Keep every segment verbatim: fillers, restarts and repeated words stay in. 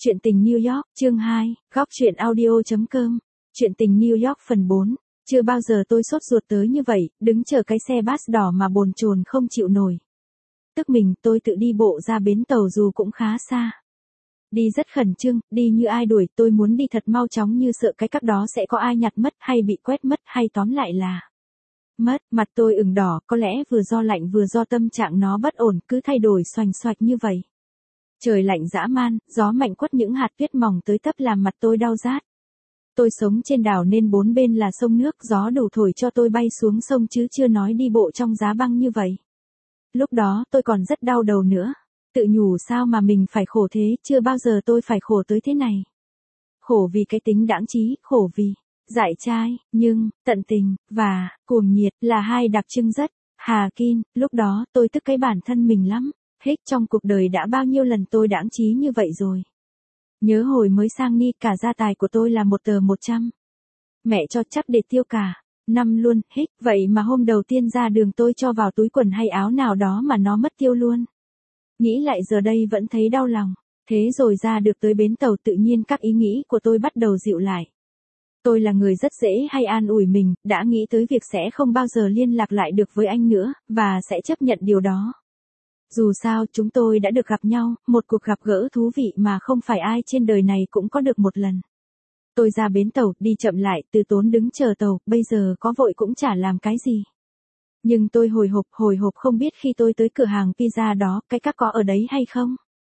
Chuyện tình New York, chương hai, góc truyện audio chấm com. Chuyện tình New York phần bốn. Chưa bao giờ tôi sốt ruột tới như vậy, đứng chờ cái xe bus đỏ mà bồn chồn không chịu nổi. Tức mình, tôi tự đi bộ ra bến tàu dù cũng khá xa. Đi rất khẩn trương, đi như ai đuổi, tôi muốn đi thật mau chóng như sợ cái cắp đó sẽ có ai nhặt mất hay bị quét mất hay tóm lại là mất. Mặt tôi ửng đỏ, có lẽ vừa do lạnh vừa do tâm trạng nó bất ổn, cứ thay đổi xoành xoạch như vậy. Trời lạnh dã man, gió mạnh quất những hạt tuyết mỏng tới tấp làm mặt tôi đau rát. Tôi sống trên đảo nên bốn bên là sông nước, gió đủ thổi cho tôi bay xuống sông chứ chưa nói đi bộ trong giá băng như vậy. Lúc đó tôi còn rất đau đầu nữa. Tự nhủ sao mà mình phải khổ thế, chưa bao giờ tôi phải khổ tới thế này. Khổ vì cái tính đãng trí, khổ vì dại trai, nhưng tận tình và cuồng nhiệt là hai đặc trưng rất hà kin. Lúc đó tôi tức cái bản thân mình lắm. Hết trong cuộc đời đã bao nhiêu lần tôi đãng trí như vậy rồi. Nhớ hồi mới sang Ni, cả gia tài của tôi là một tờ một trăm. Mẹ cho chắc để tiêu cả năm luôn, hết. Vậy mà hôm đầu tiên ra đường tôi cho vào túi quần hay áo nào đó mà nó mất tiêu luôn. Nghĩ lại giờ đây vẫn thấy đau lòng. Thế rồi ra được tới bến tàu, tự nhiên các ý nghĩ của tôi bắt đầu dịu lại. Tôi là người rất dễ hay an ủi mình, đã nghĩ tới việc sẽ không bao giờ liên lạc lại được với anh nữa, và sẽ chấp nhận điều đó. Dù sao chúng tôi đã được gặp nhau, một cuộc gặp gỡ thú vị mà không phải ai trên đời này cũng có được một lần. Tôi ra bến tàu, đi chậm lại, từ tốn đứng chờ tàu, bây giờ có vội cũng chả làm cái gì. Nhưng tôi hồi hộp, hồi hộp không biết khi tôi tới cửa hàng pizza đó, cái các có ở đấy hay không.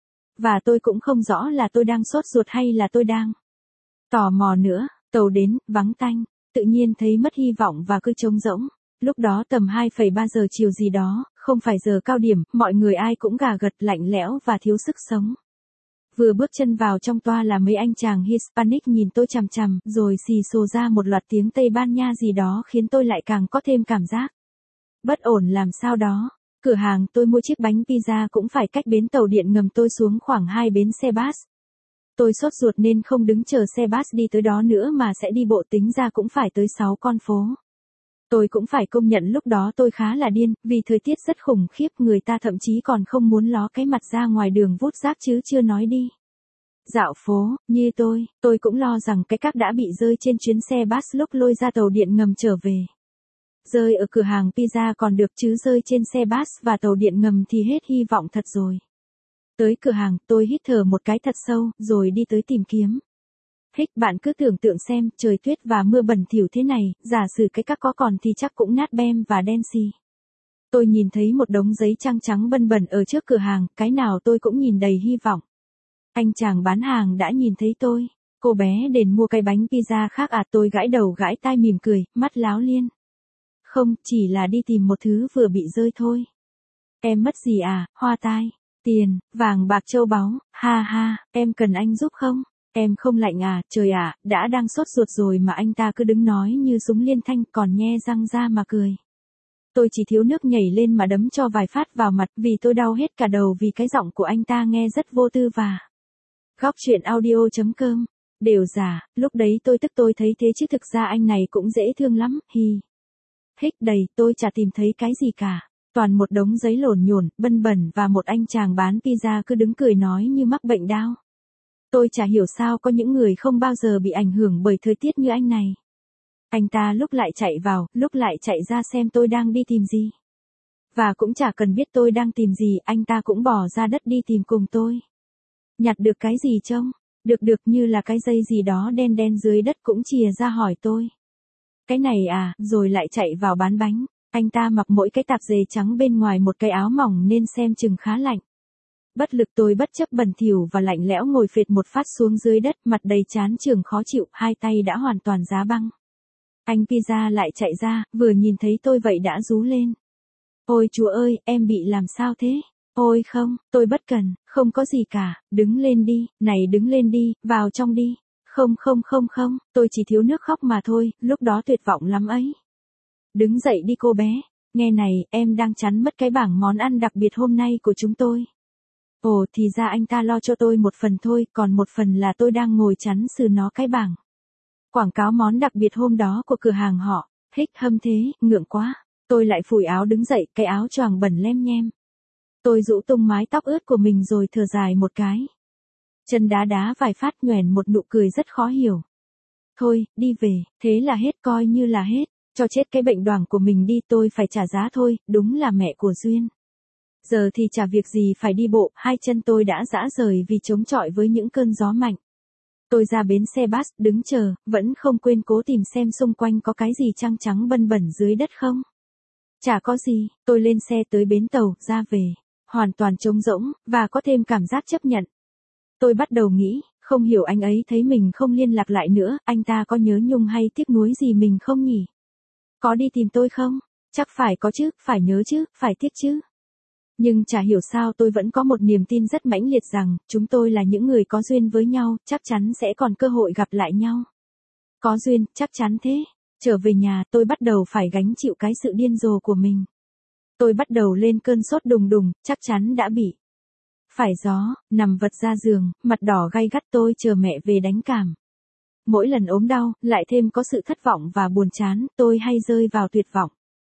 Và tôi cũng không rõ là tôi đang sốt ruột hay là tôi đang tò mò nữa. Tàu đến, vắng tanh, tự nhiên thấy mất hy vọng và cứ trống rỗng. Lúc đó tầm hai phẩy ba giờ chiều gì đó, không phải giờ cao điểm, mọi người ai cũng gà gật, lạnh lẽo và thiếu sức sống. Vừa bước chân vào trong toa là mấy anh chàng Hispanic nhìn tôi chằm chằm, rồi xì xồ ra một loạt tiếng Tây Ban Nha gì đó khiến tôi lại càng có thêm cảm giác bất ổn làm sao đó. Cửa hàng tôi mua chiếc bánh pizza cũng phải cách bến tàu điện ngầm tôi xuống khoảng hai bến xe bus. Tôi sốt ruột nên không đứng chờ xe bus đi tới đó nữa mà sẽ đi bộ, tính ra cũng phải tới sáu con phố. Tôi cũng phải công nhận lúc đó tôi khá là điên, vì thời tiết rất khủng khiếp, người ta thậm chí còn không muốn ló cái mặt ra ngoài đường vút rác chứ chưa nói đi dạo phố. Như tôi, tôi cũng lo rằng cái các đã bị rơi trên chuyến xe bus lúc lôi ra tàu điện ngầm trở về. Rơi ở cửa hàng pizza còn được chứ rơi trên xe bus và tàu điện ngầm thì hết hy vọng thật rồi. Tới cửa hàng, tôi hít thở một cái thật sâu, rồi đi tới tìm kiếm. Hích, bạn cứ tưởng tượng xem, trời tuyết và mưa bẩn thỉu thế này, giả sử cái các có còn thì chắc cũng nát bem và đen xì. Tôi nhìn thấy một đống giấy trang trắng bân bẩn ở trước cửa hàng, cái nào tôi cũng nhìn đầy hy vọng. Anh chàng bán hàng đã nhìn thấy tôi. Cô bé đến mua cái bánh pizza khác à? Tôi gãi đầu gãi tai mỉm cười, mắt láo liên. Không, chỉ là đi tìm một thứ vừa bị rơi thôi. Em mất gì à? Hoa tai, tiền, vàng bạc châu báu, ha ha, em cần anh giúp không? Em không lạnh à? Trời ạ, à, đã đang sốt ruột rồi mà anh ta cứ đứng nói như súng liên thanh, còn nhe răng ra mà cười. Tôi chỉ thiếu nước nhảy lên mà đấm cho vài phát vào mặt, vì tôi đau hết cả đầu vì cái giọng của anh ta nghe rất vô tư và góc truyện audio chấm com. Đều giả, lúc đấy tôi tức tôi thấy thế chứ thực ra anh này cũng dễ thương lắm, hi. Hích đầy, tôi chả tìm thấy cái gì cả. Toàn một đống giấy lổn nhổn, bân bẩn và một anh chàng bán pizza cứ đứng cười nói như mắc bệnh đau. Tôi chả hiểu sao có những người không bao giờ bị ảnh hưởng bởi thời tiết như anh này. Anh ta lúc lại chạy vào, lúc lại chạy ra xem tôi đang đi tìm gì. Và cũng chả cần biết tôi đang tìm gì, anh ta cũng bỏ ra đất đi tìm cùng tôi. Nhặt được cái gì trông? Được được như là cái dây gì đó đen đen dưới đất cũng chìa ra hỏi tôi. Cái này à, rồi lại chạy vào bán bánh. Anh ta mặc mỗi cái tạp dề trắng bên ngoài một cái áo mỏng nên xem chừng khá lạnh. Bất lực tôi bất chấp bẩn thỉu và lạnh lẽo ngồi phệt một phát xuống dưới đất, mặt đầy chán chường khó chịu, hai tay đã hoàn toàn giá băng. Anh pizza lại chạy ra, vừa nhìn thấy tôi vậy đã rú lên. Ôi chúa ơi, em bị làm sao thế? Ôi không, tôi bất cần, không có gì cả, đứng lên đi, này đứng lên đi, vào trong đi. Không không không không, tôi chỉ thiếu nước khóc mà thôi, lúc đó tuyệt vọng lắm ấy. Đứng dậy đi cô bé, nghe này, em đang chắn mất cái bảng món ăn đặc biệt hôm nay của chúng tôi. Ồ thì ra anh ta lo cho tôi một phần thôi, còn một phần là tôi đang ngồi chắn sừ nó cái bảng quảng cáo món đặc biệt hôm đó của cửa hàng họ. Hích hâm thế, ngượng quá. Tôi lại phủi áo đứng dậy, cái áo choàng bẩn lem nhem. Tôi rũ tung mái tóc ướt của mình rồi thở dài một cái. Chân đá đá vài phát nhoẻn một nụ cười rất khó hiểu. Thôi, đi về, thế là hết coi như là hết. Cho chết cái bệnh đoảng của mình đi, tôi phải trả giá thôi, đúng là mẹ của duyên. Giờ thì chả việc gì phải đi bộ, hai chân tôi đã rã rời vì chống chọi với những cơn gió mạnh. Tôi ra bến xe bus, đứng chờ, vẫn không quên cố tìm xem xung quanh có cái gì trăng trắng bân bẩn dưới đất không. Chả có gì, tôi lên xe tới bến tàu, ra về. Hoàn toàn trống rỗng, và có thêm cảm giác chấp nhận. Tôi bắt đầu nghĩ, không hiểu anh ấy thấy mình không liên lạc lại nữa, anh ta có nhớ nhung hay tiếc nuối gì mình không nhỉ? Có đi tìm tôi không? Chắc phải có chứ, phải nhớ chứ, phải tiếc chứ. Nhưng chả hiểu sao tôi vẫn có một niềm tin rất mãnh liệt rằng, chúng tôi là những người có duyên với nhau, chắc chắn sẽ còn cơ hội gặp lại nhau. Có duyên, chắc chắn thế. Trở về nhà, tôi bắt đầu phải gánh chịu cái sự điên rồ của mình. Tôi bắt đầu lên cơn sốt đùng đùng, chắc chắn đã bị. Phải gió, nằm vật ra giường, mặt đỏ gay gắt tôi chờ mẹ về đánh cảm. Mỗi lần ốm đau, lại thêm có sự thất vọng và buồn chán, tôi hay rơi vào tuyệt vọng.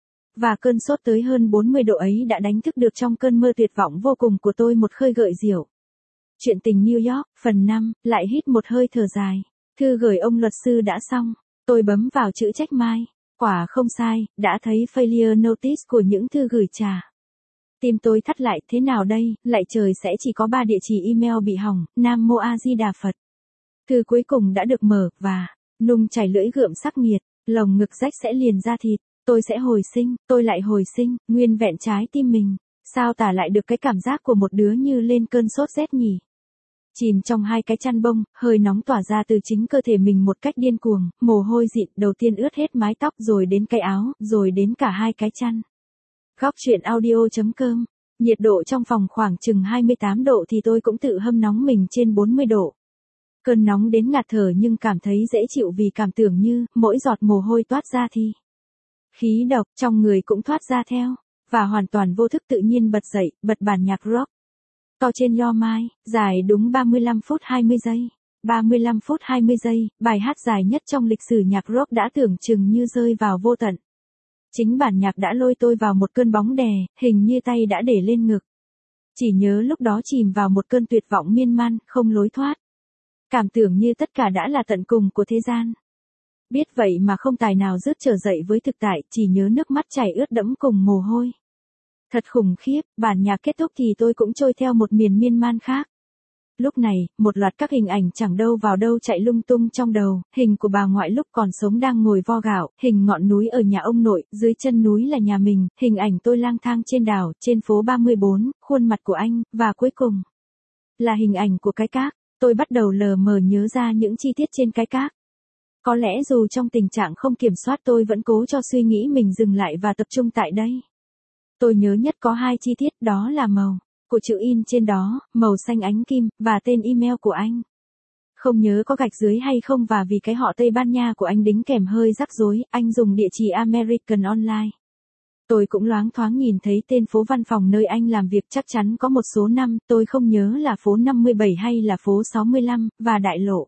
Và cơn sốt tới hơn bốn mươi độ ấy đã đánh thức được trong cơn mơ tuyệt vọng vô cùng của tôi một khơi gợi diệu. Chuyện tình New York, phần năm, lại hít một hơi thở dài. Thư gửi ông luật sư đã xong. Tôi bấm vào chữ check mai. Quả không sai, đã thấy failure notice của những thư gửi trả. Tim tôi thắt lại, thế nào đây, lại trời sẽ chỉ có ba địa chỉ email bị hỏng, Nam Mô A Di Đà Phật. Thư cuối cùng đã được mở, và, nung chảy lưỡi gượm sắc nghiệt, lồng ngực rách sẽ liền ra thịt. Tôi sẽ hồi sinh, tôi lại hồi sinh, nguyên vẹn trái tim mình. Sao tả lại được cái cảm giác của một đứa như lên cơn sốt rét nhỉ? Chìm trong hai cái chăn bông, hơi nóng tỏa ra từ chính cơ thể mình một cách điên cuồng, mồ hôi dịn, đầu tiên ướt hết mái tóc rồi đến cái áo, rồi đến cả hai cái chăn. Góc truyện audio chấm com. Nhiệt độ trong phòng khoảng chừng hai mươi tám độ thì tôi cũng tự hâm nóng mình trên bốn mươi độ. Cơn nóng đến ngạt thở nhưng cảm thấy dễ chịu vì cảm tưởng như, mỗi giọt mồ hôi toát ra thì khí độc trong người cũng thoát ra theo, và hoàn toàn vô thức tự nhiên bật dậy, bật bản nhạc rock. To trên Your Mind, dài đúng ba mươi lăm phút hai mươi giây. ba mươi lăm phút hai mươi giây, bài hát dài nhất trong lịch sử nhạc rock đã tưởng chừng như rơi vào vô tận. Chính bản nhạc đã lôi tôi vào một cơn bóng đè, hình như tay đã để lên ngực. Chỉ nhớ lúc đó chìm vào một cơn tuyệt vọng miên man, không lối thoát. Cảm tưởng như tất cả đã là tận cùng của thế gian. Biết vậy mà không tài nào rước trở dậy với thực tại, chỉ nhớ nước mắt chảy ướt đẫm cùng mồ hôi. Thật khủng khiếp, bản nhạc kết thúc thì tôi cũng trôi theo một miền miên man khác. Lúc này, một loạt các hình ảnh chẳng đâu vào đâu chạy lung tung trong đầu, hình của bà ngoại lúc còn sống đang ngồi vo gạo, hình ngọn núi ở nhà ông nội, dưới chân núi là nhà mình, hình ảnh tôi lang thang trên đảo, trên phố ba mươi bốn, khuôn mặt của anh, và cuối cùng là hình ảnh của cái cát. Tôi bắt đầu lờ mờ nhớ ra những chi tiết trên cái cát. Có lẽ dù trong tình trạng không kiểm soát tôi vẫn cố cho suy nghĩ mình dừng lại và tập trung tại đây. Tôi nhớ nhất có hai chi tiết, đó là màu của chữ in trên đó, màu xanh ánh kim, và tên email của anh. Không nhớ có gạch dưới hay không, và vì cái họ Tây Ban Nha của anh đính kèm hơi rắc rối, anh dùng địa chỉ American Online. Tôi cũng loáng thoáng nhìn thấy tên phố văn phòng nơi anh làm việc, chắc chắn có một số năm, tôi không nhớ là phố năm mươi bảy hay là phố sáu mươi lăm, và đại lộ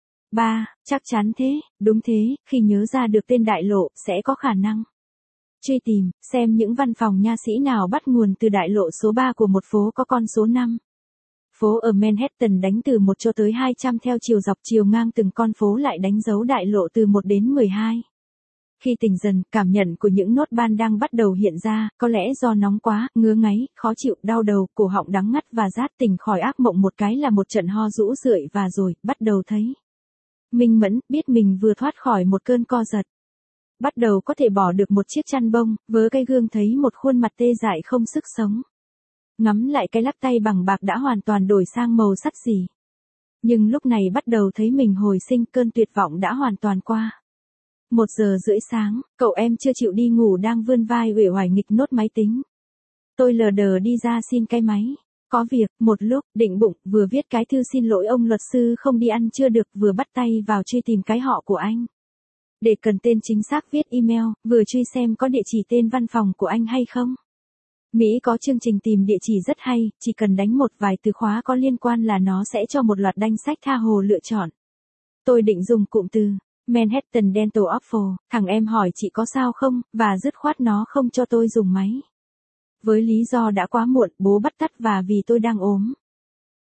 ba, chắc chắn thế, đúng thế, khi nhớ ra được tên đại lộ, sẽ có khả năng truy tìm, xem những văn phòng nha sĩ nào bắt nguồn từ đại lộ số ba của một phố có con số năm. Phố ở Manhattan đánh từ một cho tới hai trăm theo chiều dọc, chiều ngang từng con phố lại đánh dấu đại lộ từ một đến mười hai. Khi tỉnh dần, cảm nhận của những nốt ban đang bắt đầu hiện ra, có lẽ do nóng quá, ngứa ngáy, khó chịu, đau đầu, cổ họng đắng ngắt và rát, tỉnh khỏi ác mộng một cái là một trận ho rũ rượi và rồi, bắt đầu thấy minh mẫn, biết mình vừa thoát khỏi một cơn co giật. Bắt đầu có thể bỏ được một chiếc chăn bông, vớ cái gương thấy một khuôn mặt tê dại không sức sống. Ngắm lại cái lắc tay bằng bạc đã hoàn toàn đổi sang màu sắt gì. Nhưng lúc này bắt đầu thấy mình hồi sinh, cơn tuyệt vọng đã hoàn toàn qua. Một giờ rưỡi sáng, cậu em chưa chịu đi ngủ đang vươn vai uể oải nghịch nốt máy tính. Tôi lờ đờ đi ra xin cái máy. Có việc, một lúc, định bụng, vừa viết cái thư xin lỗi ông luật sư không đi ăn chưa được, vừa bắt tay vào truy tìm cái họ của anh. Để cần tên chính xác viết email, vừa truy xem có địa chỉ tên văn phòng của anh hay không. Mỹ có chương trình tìm địa chỉ rất hay, chỉ cần đánh một vài từ khóa có liên quan là nó sẽ cho một loạt danh sách tha hồ lựa chọn. Tôi định dùng cụm từ Manhattan Dental Office, thằng em hỏi chị có sao không, và dứt khoát nó không cho tôi dùng máy. Với lý do đã quá muộn, bố bắt tắt và vì tôi đang ốm.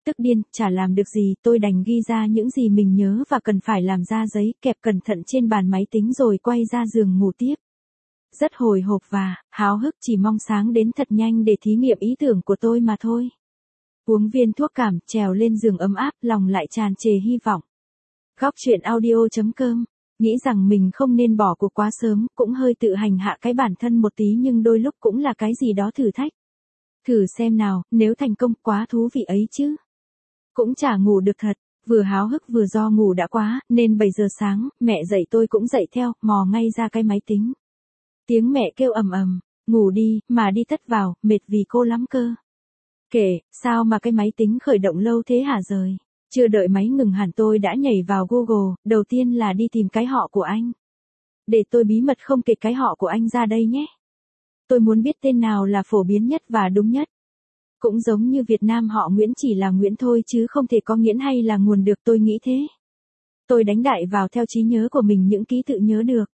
Tức điên, chả làm được gì, tôi đành ghi ra những gì mình nhớ và cần phải làm ra giấy, kẹp cẩn thận trên bàn máy tính rồi quay ra giường ngủ tiếp. Rất hồi hộp và háo hức, chỉ mong sáng đến thật nhanh để thí nghiệm ý tưởng của tôi mà thôi. Uống viên thuốc cảm, trèo lên giường ấm áp, lòng lại tràn trề hy vọng. Góc truyện audio.com. Nghĩ rằng mình không nên bỏ cuộc quá sớm, cũng hơi tự hành hạ cái bản thân một tí nhưng đôi lúc cũng là cái gì đó thử thách. Thử xem nào, nếu thành công quá thú vị ấy chứ. Cũng chả ngủ được thật, vừa háo hức vừa do ngủ đã quá, nên bảy giờ sáng, mẹ dậy tôi cũng dậy theo, mò ngay ra cái máy tính. Tiếng mẹ kêu ầm ầm, ngủ đi, mà đi tất vào, mệt vì cô lắm cơ. Kể, sao mà cái máy tính khởi động lâu thế hả rời? Chưa đợi máy ngừng hẳn tôi đã nhảy vào Google, đầu tiên là đi tìm cái họ của anh. Để tôi bí mật không kể cái họ của anh ra đây nhé. Tôi muốn biết tên nào là phổ biến nhất và đúng nhất. Cũng giống như Việt Nam họ Nguyễn chỉ là Nguyễn thôi chứ không thể có Nghiễn hay là nguồn được, tôi nghĩ thế. Tôi đánh đại vào theo trí nhớ của mình những ký tự nhớ được.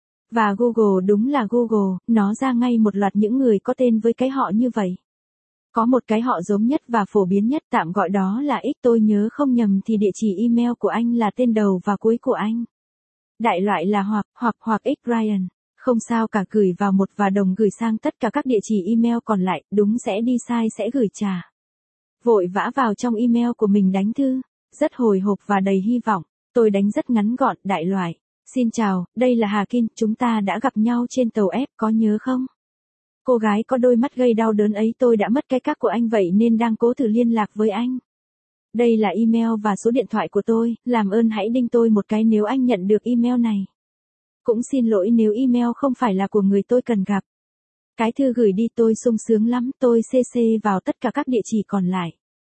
Và Google đúng là Google, nó ra ngay một loạt những người có tên với cái họ như vậy. Có một cái họ giống nhất và phổ biến nhất, tạm gọi đó là X, tôi nhớ không nhầm thì địa chỉ email của anh là tên đầu và cuối của anh. Đại loại là hoặc, hoặc, hoặc X Ryan. Không sao cả, gửi vào một và đồng gửi sang tất cả các địa chỉ email còn lại, đúng sẽ đi sai sẽ gửi trả. Vội vã vào trong email của mình đánh thư, rất hồi hộp và đầy hy vọng, tôi đánh rất ngắn gọn, đại loại. Xin chào, đây là Hà Kim, chúng ta đã gặp nhau trên tàu F, có nhớ không? Cô gái có đôi mắt gây đau đớn ấy, tôi đã mất cái các của anh vậy nên đang cố thử liên lạc với anh. Đây là email và số điện thoại của tôi, làm ơn hãy đinh tôi một cái nếu anh nhận được email này. Cũng xin lỗi nếu email không phải là của người tôi cần gặp. Cái thư gửi đi tôi sung sướng lắm, tôi xê xê vào tất cả các địa chỉ còn lại.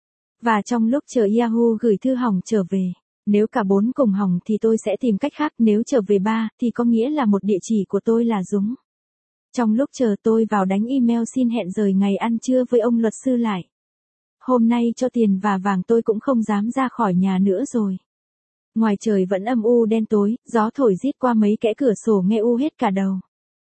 Và trong lúc chờ Yahoo gửi thư hỏng trở về, nếu cả bốn cùng hỏng thì tôi sẽ tìm cách khác, nếu trở về ba thì có nghĩa là một địa chỉ của tôi là Dúng. Trong lúc chờ tôi vào đánh email xin hẹn rời ngày ăn trưa với ông luật sư lại. Hôm nay cho tiền và vàng tôi cũng không dám ra khỏi nhà nữa rồi. Ngoài trời vẫn âm u đen tối, gió thổi rít qua mấy kẽ cửa sổ nghe u hết cả đầu.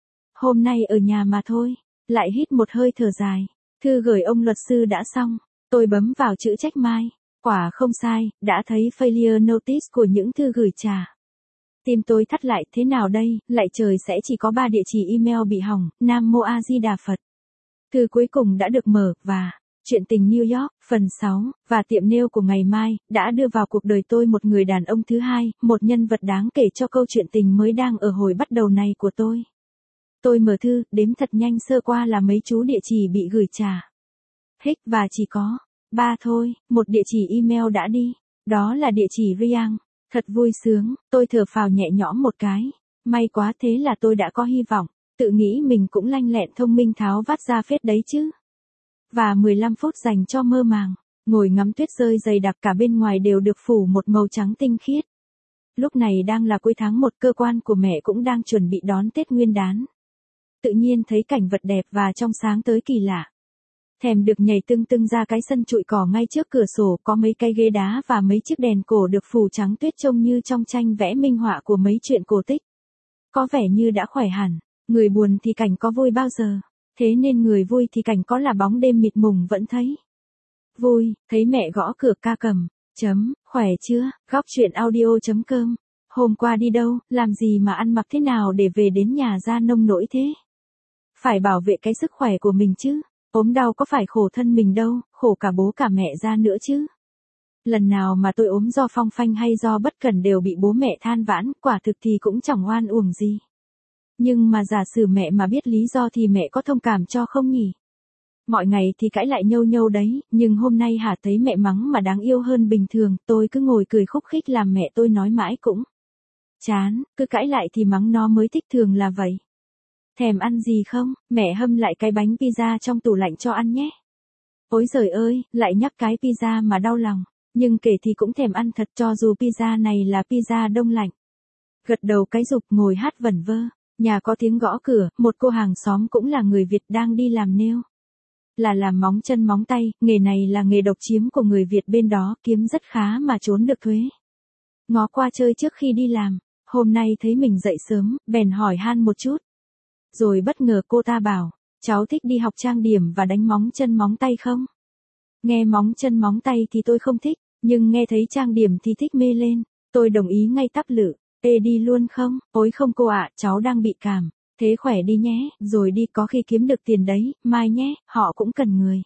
Hôm nay ở nhà mà thôi, lại hít một hơi thở dài. Thư gửi ông luật sư đã xong, tôi bấm vào chữ check mai. Quả không sai, đã thấy failure notice của những thư gửi trả. Tim tôi thắt lại, thế nào đây, lại trời sẽ chỉ có ba địa chỉ email bị hỏng, Nam Mô A Di Đà Phật. Thư cuối cùng đã được mở, và chuyện tình New York, phần sáu, và tiệm nail của ngày mai, đã đưa vào cuộc đời tôi một người đàn ông thứ hai, một nhân vật đáng kể cho câu chuyện tình mới đang ở hồi bắt đầu này của tôi. Tôi mở thư, đếm thật nhanh sơ qua là mấy chú địa chỉ bị gửi trả. Hích và chỉ có ba thôi, một địa chỉ email đã đi, đó là địa chỉ Riang. Thật vui sướng, tôi thở phào nhẹ nhõm một cái. May quá, thế là tôi đã có hy vọng, tự nghĩ mình cũng lanh lẹn thông minh tháo vát ra phết đấy chứ. Và mười lăm phút dành cho mơ màng, ngồi ngắm tuyết rơi dày đặc, cả bên ngoài đều được phủ một màu trắng tinh khiết. Lúc này đang là cuối tháng một, cơ quan của mẹ cũng đang chuẩn bị đón Tết Nguyên đán. Tự nhiên thấy cảnh vật đẹp và trong sáng tới kỳ lạ. Thèm được nhảy tưng tưng ra cái sân trụi cỏ ngay trước cửa sổ, có mấy cái ghế đá và mấy chiếc đèn cổ được phủ trắng tuyết trông như trong tranh vẽ minh họa của mấy chuyện cổ tích. Có vẻ như đã khỏe hẳn, người buồn thì cảnh có vui bao giờ, thế nên người vui thì cảnh có là bóng đêm mịt mùng vẫn thấy. Vui, thấy mẹ gõ cửa ca cầm, chấm, khỏe chưa, góc truyện audio.com. Hôm qua đi đâu, làm gì mà ăn mặc thế nào để về đến nhà ra nông nỗi thế? Phải bảo vệ cái sức khỏe của mình chứ. Ốm đau có phải khổ thân mình đâu, khổ cả bố cả mẹ ra nữa chứ. Lần nào mà tôi ốm do phong phanh hay do bất cẩn đều bị bố mẹ than vãn, quả thực thì cũng chẳng oan uổng gì. Nhưng mà giả sử mẹ mà biết lý do thì mẹ có thông cảm cho không nhỉ? Mọi ngày thì cãi lại nhâu nhâu đấy, nhưng hôm nay hả thấy mẹ mắng mà đáng yêu hơn bình thường, tôi cứ ngồi cười khúc khích làm mẹ tôi nói mãi cũng chán, cứ cãi lại thì mắng nó mới thích, thường là vậy. Thèm ăn gì không, mẹ hâm lại cái bánh pizza trong tủ lạnh cho ăn nhé. Ôi giời ơi, lại nhắc cái pizza mà đau lòng, nhưng kể thì cũng thèm ăn thật cho dù pizza này là pizza đông lạnh. Gật đầu cái rụp ngồi hát vẩn vơ, nhà có tiếng gõ cửa, một cô hàng xóm cũng là người Việt đang đi làm nail. Là làm móng chân móng tay, nghề này là nghề độc chiếm của người Việt bên đó, kiếm rất khá mà trốn được thuế. Ngó qua chơi trước khi đi làm, hôm nay thấy mình dậy sớm, bèn hỏi han một chút. Rồi bất ngờ cô ta bảo, cháu thích đi học trang điểm và đánh móng chân móng tay không? Nghe móng chân móng tay thì tôi không thích, nhưng nghe thấy trang điểm thì thích mê lên. Tôi đồng ý ngay tắp lự. Ê đi luôn không? Ôi không cô ạ, cháu đang bị cảm. Thế khỏe đi nhé, rồi đi có khi kiếm được tiền đấy, mai nhé, họ cũng cần người.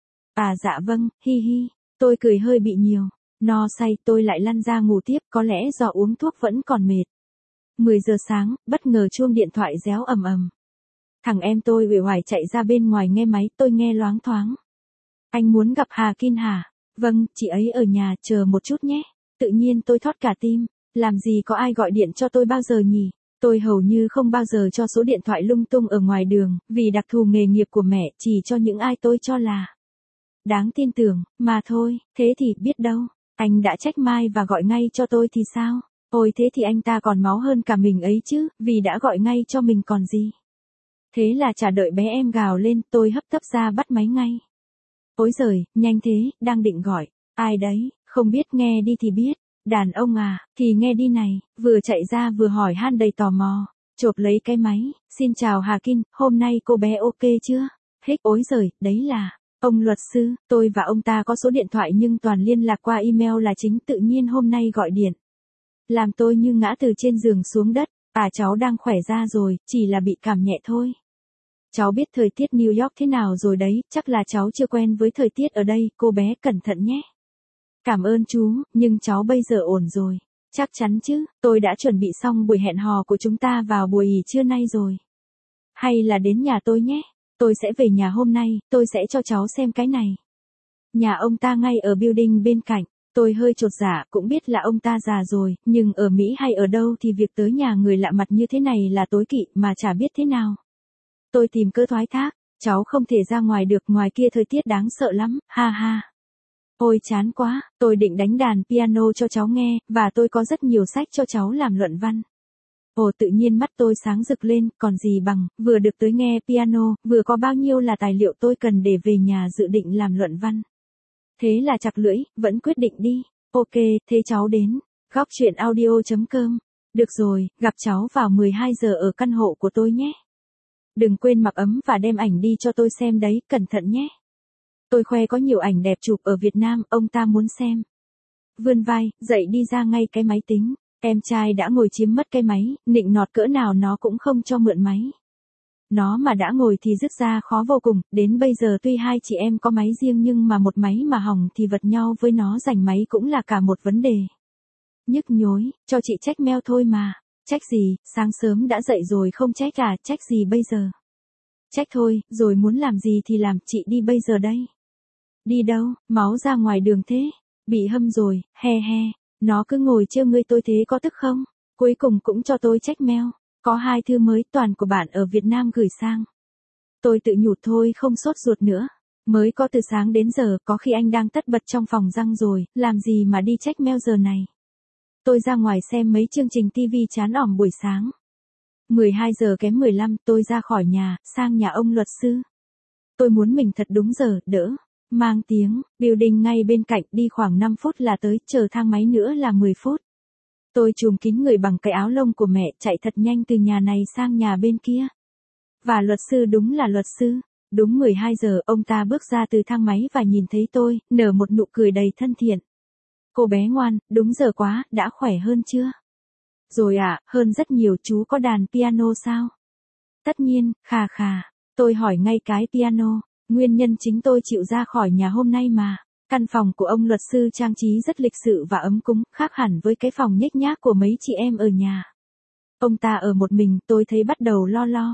À dạ vâng, hi hi. Tôi cười hơi bị nhiều. No say tôi lại lăn ra ngủ tiếp, có lẽ do uống thuốc vẫn còn mệt. mười giờ sáng, bất ngờ chuông điện thoại réo ầm ầm. Thằng em tôi uể oải chạy ra bên ngoài nghe máy, tôi nghe loáng thoáng. Anh muốn gặp Hà Kin hả? Vâng, chị ấy ở nhà, chờ một chút nhé. Tự nhiên tôi thót cả tim. Làm gì có ai gọi điện cho tôi bao giờ nhỉ? Tôi hầu như không bao giờ cho số điện thoại lung tung ở ngoài đường, vì đặc thù nghề nghiệp của mẹ chỉ cho những ai tôi cho là đáng tin tưởng, mà thôi, thế thì biết đâu. Anh đã trách Mai và gọi ngay cho tôi thì sao? Ôi thế thì anh ta còn máu hơn cả mình ấy chứ, vì đã gọi ngay cho mình còn gì. Thế là chả đợi bé em gào lên, tôi hấp tấp ra bắt máy ngay. Ôi giời, nhanh thế, đang định gọi. Ai đấy, không biết nghe đi thì biết. Đàn ông à, thì nghe đi này, vừa chạy ra vừa hỏi han đầy tò mò. Chộp lấy cái máy, xin chào Hà Kin, hôm nay cô bé ok chưa? Hích ối giời, đấy là ông luật sư, tôi và ông ta có số điện thoại nhưng toàn liên lạc qua email là chính, tự nhiên hôm nay gọi điện. Làm tôi như ngã từ trên giường xuống đất. À cháu đang khỏe ra rồi, chỉ là bị cảm nhẹ thôi. Cháu biết thời tiết New York thế nào rồi đấy, chắc là cháu chưa quen với thời tiết ở đây, cô bé cẩn thận nhé. Cảm ơn chú, nhưng cháu bây giờ ổn rồi. Chắc chắn chứ, tôi đã chuẩn bị xong buổi hẹn hò của chúng ta vào buổi trưa nay rồi. Hay là đến nhà tôi nhé, tôi sẽ về nhà hôm nay, tôi sẽ cho cháu xem cái này. Nhà ông ta ngay ở building bên cạnh, tôi hơi chột dạ, cũng biết là ông ta già rồi, nhưng ở Mỹ hay ở đâu thì việc tới nhà người lạ mặt như thế này là tối kỵ mà chả biết thế nào. Tôi tìm cớ thoái thác, cháu không thể ra ngoài được, ngoài kia thời tiết đáng sợ lắm, ha ha. Ôi chán quá, tôi định đánh đàn piano cho cháu nghe, và tôi có rất nhiều sách cho cháu làm luận văn. Ồ tự nhiên mắt tôi sáng rực lên, còn gì bằng, vừa được tới nghe piano, vừa có bao nhiêu là tài liệu tôi cần để về nhà dự định làm luận văn. Thế là chặt lưỡi, vẫn quyết định đi. Ok, thế cháu đến. Góc chuyện audio chấm com. Được rồi, gặp cháu vào mười hai giờ ở căn hộ của tôi nhé. Đừng quên mặc ấm và đem ảnh đi cho tôi xem đấy, cẩn thận nhé. Tôi khoe có nhiều ảnh đẹp chụp ở Việt Nam, ông ta muốn xem. Vươn vai, dậy đi ra ngay cái máy tính. Em trai đã ngồi chiếm mất cái máy, nịnh nọt cỡ nào nó cũng không cho mượn máy. Nó mà đã ngồi thì dứt ra khó vô cùng, đến bây giờ tuy hai chị em có máy riêng nhưng mà một máy mà hỏng thì vật nhau với nó giành máy cũng là cả một vấn đề. Nhức nhối, cho chị trách mail thôi mà. Trách gì, sáng sớm đã dậy rồi không trách à, trách gì bây giờ? Trách thôi, rồi muốn làm gì thì làm, chị đi bây giờ đây. Đi đâu, máu ra ngoài đường thế? Bị hâm rồi, he he, nó cứ ngồi trêu ngươi tôi thế có tức không? Cuối cùng cũng cho tôi check mail, có hai thư mới toàn của bạn ở Việt Nam gửi sang. Tôi tự nhủ thôi không sốt ruột nữa. Mới có từ sáng đến giờ, có khi anh đang tất bật trong phòng răng rồi, làm gì mà đi check mail giờ này. Tôi ra ngoài xem mấy chương trình ti vi chán ỏm buổi sáng. mười hai giờ kém mười lăm tôi ra khỏi nhà, sang nhà ông luật sư. Tôi muốn mình thật đúng giờ, đỡ. Mang tiếng, building ngay bên cạnh, đi khoảng năm phút là tới, chờ thang máy nữa là mười phút. Tôi trùm kín người bằng cái áo lông của mẹ, chạy thật nhanh từ nhà này sang nhà bên kia. Và luật sư đúng là luật sư. Đúng mười hai giờ, ông ta bước ra từ thang máy và nhìn thấy tôi, nở một nụ cười đầy thân thiện. Cô bé ngoan, đúng giờ quá, đã khỏe hơn chưa? Rồi ạ, à, hơn rất nhiều, chú có đàn piano sao? Tất nhiên, khà khà. Tôi hỏi ngay cái piano. Nguyên nhân chính tôi chịu ra khỏi nhà hôm nay mà. Căn phòng của ông luật sư trang trí rất lịch sự và ấm cúng, khác hẳn với cái phòng nhếch nhác của mấy chị em ở nhà. Ông ta ở một mình, tôi thấy bắt đầu lo lo.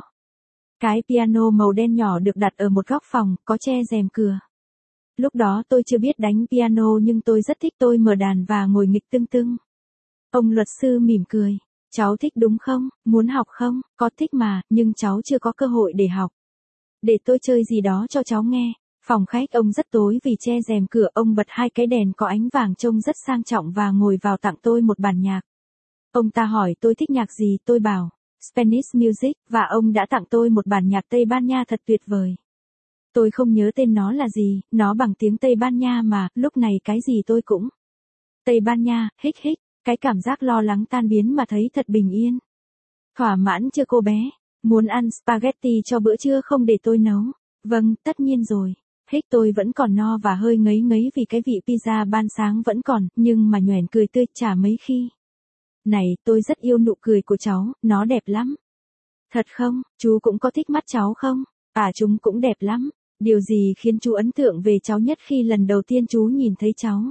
Cái piano màu đen nhỏ được đặt ở một góc phòng, có che rèm cửa. Lúc đó tôi chưa biết đánh piano nhưng tôi rất thích, tôi mở đàn và ngồi nghịch tưng tưng. Ông luật sư mỉm cười. Cháu thích đúng không, muốn học không? Có thích mà, nhưng cháu chưa có cơ hội để học. Để tôi chơi gì đó cho cháu nghe. Phòng khách ông rất tối vì che rèm cửa, ông bật hai cái đèn có ánh vàng trông rất sang trọng và ngồi vào tặng tôi một bản nhạc. Ông ta hỏi tôi thích nhạc gì, tôi bảo Spanish music, và ông đã tặng tôi một bản nhạc Tây Ban Nha thật tuyệt vời. Tôi không nhớ tên nó là gì, nó bằng tiếng Tây Ban Nha mà, lúc này cái gì tôi cũng Tây Ban Nha, hích hích, cái cảm giác lo lắng tan biến mà thấy thật bình yên. Thỏa mãn chưa cô bé? Muốn ăn spaghetti cho bữa trưa không để tôi nấu? Vâng, tất nhiên rồi. Hích tôi vẫn còn no và hơi ngấy ngấy vì cái vị pizza ban sáng vẫn còn, nhưng mà nhoẻn cười tươi chả mấy khi. Này, tôi rất yêu nụ cười của cháu, nó đẹp lắm. Thật không, chú cũng có thích mắt cháu không? À chúng cũng đẹp lắm. Điều gì khiến chú ấn tượng về cháu nhất khi lần đầu tiên chú nhìn thấy cháu?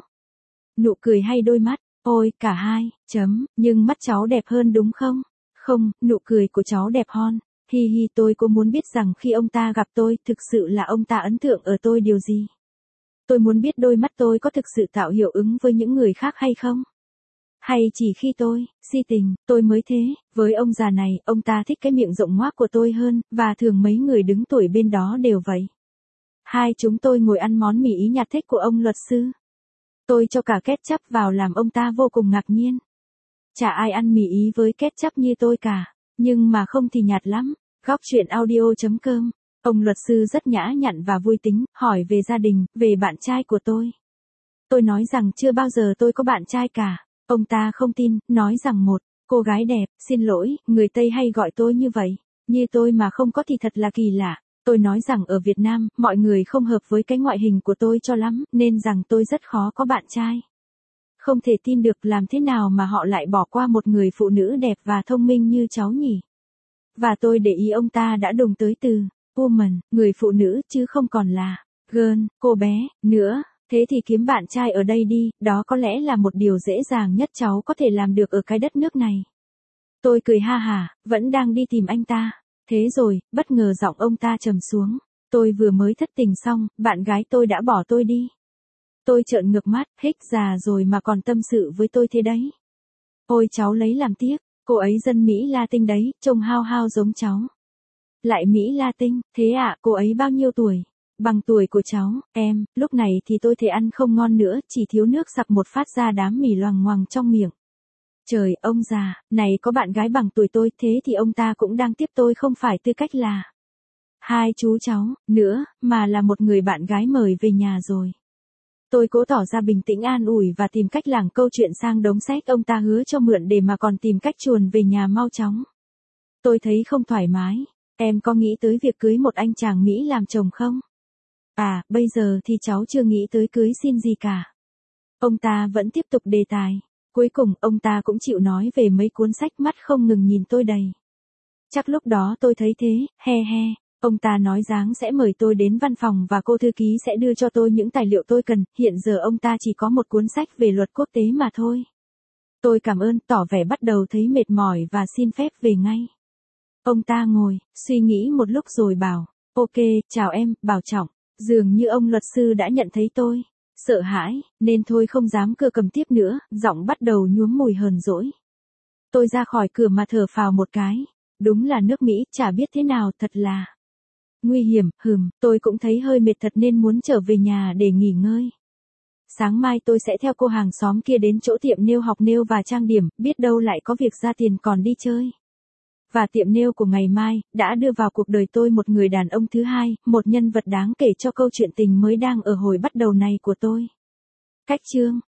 Nụ cười hay đôi mắt? Ôi, cả hai, chấm, nhưng mắt cháu đẹp hơn đúng không? Không, nụ cười của cháu đẹp hơn. Hi hi tôi cũng muốn biết rằng khi ông ta gặp tôi, thực sự là ông ta ấn tượng ở tôi điều gì? Tôi muốn biết đôi mắt tôi có thực sự tạo hiệu ứng với những người khác hay không? Hay chỉ khi tôi, si tình, tôi mới thế, với ông già này, ông ta thích cái miệng rộng ngoác của tôi hơn, và thường mấy người đứng tuổi bên đó đều vậy. Hai chúng tôi ngồi ăn món mì Ý nhạt thích của ông luật sư. Tôi cho cả ketchup vào làm ông ta vô cùng ngạc nhiên. Chả ai ăn mì Ý với ketchup như tôi cả, nhưng mà không thì nhạt lắm. Góc chuyện audio chấm com. Ông luật sư rất nhã nhặn và vui tính, hỏi về gia đình, về bạn trai của tôi. Tôi nói rằng chưa bao giờ tôi có bạn trai cả. Ông ta không tin, nói rằng một cô gái đẹp, xin lỗi, người Tây hay gọi tôi như vậy. Như tôi mà không có thì thật là kỳ lạ. Tôi nói rằng ở Việt Nam, mọi người không hợp với cái ngoại hình của tôi cho lắm, nên rằng tôi rất khó có bạn trai. Không thể tin được làm thế nào mà họ lại bỏ qua một người phụ nữ đẹp và thông minh như cháu nhỉ. Và tôi để ý ông ta đã dùng tới từ woman, người phụ nữ chứ không còn là girl, cô bé, nữa. Thế thì kiếm bạn trai ở đây đi, đó có lẽ là một điều dễ dàng nhất cháu có thể làm được ở cái đất nước này. Tôi cười ha hả, vẫn đang đi tìm anh ta. Thế rồi, bất ngờ giọng ông ta trầm xuống. Tôi vừa mới thất tình xong, bạn gái tôi đã bỏ tôi đi. Tôi trợn ngược mắt, hích già rồi mà còn tâm sự với tôi thế đấy. Ôi cháu lấy làm tiếc, cô ấy dân Mỹ Latin đấy, trông hao hao giống cháu. Lại Mỹ Latin, thế ạ, à, cô ấy bao nhiêu tuổi? Bằng tuổi của cháu, em, lúc này thì tôi thấy ăn không ngon nữa, chỉ thiếu nước sặc một phát ra đám mì loằng ngoằng trong miệng. Trời, ông già, này có bạn gái bằng tuổi tôi, thế thì ông ta cũng đang tiếp tôi không phải tư cách là hai chú cháu, nữa, mà là một người bạn gái mời về nhà rồi. Tôi cố tỏ ra bình tĩnh an ủi và tìm cách lảng câu chuyện sang đống sách ông ta hứa cho mượn để mà còn tìm cách chuồn về nhà mau chóng. Tôi thấy không thoải mái, em có nghĩ tới việc cưới một anh chàng Mỹ làm chồng không? À, bây giờ thì cháu chưa nghĩ tới cưới xin gì cả. Ông ta vẫn tiếp tục đề tài. Cuối cùng, ông ta cũng chịu nói về mấy cuốn sách, mắt không ngừng nhìn tôi đầy. Chắc lúc đó tôi thấy thế, he he. Ông ta nói dáng sẽ mời tôi đến văn phòng và cô thư ký sẽ đưa cho tôi những tài liệu tôi cần. Hiện giờ ông ta chỉ có một cuốn sách về luật quốc tế mà thôi. Tôi cảm ơn, tỏ vẻ bắt đầu thấy mệt mỏi và xin phép về ngay. Ông ta ngồi, suy nghĩ một lúc rồi bảo, ok, chào em, bảo trọng. Dường như ông luật sư đã nhận thấy tôi sợ hãi, nên thôi không dám cưa cầm tiếp nữa, giọng bắt đầu nhuốm mùi hờn dỗi. Tôi ra khỏi cửa mà thở phào một cái. Đúng là nước Mỹ, chả biết thế nào, thật là nguy hiểm, hừm, tôi cũng thấy hơi mệt thật nên muốn trở về nhà để nghỉ ngơi. Sáng mai tôi sẽ theo cô hàng xóm kia đến chỗ tiệm nail học nail và trang điểm, biết đâu lại có việc ra tiền còn đi chơi. Và tiệm nail của ngày mai, đã đưa vào cuộc đời tôi một người đàn ông thứ hai, một nhân vật đáng kể cho câu chuyện tình mới đang ở hồi bắt đầu này của tôi. Cách chương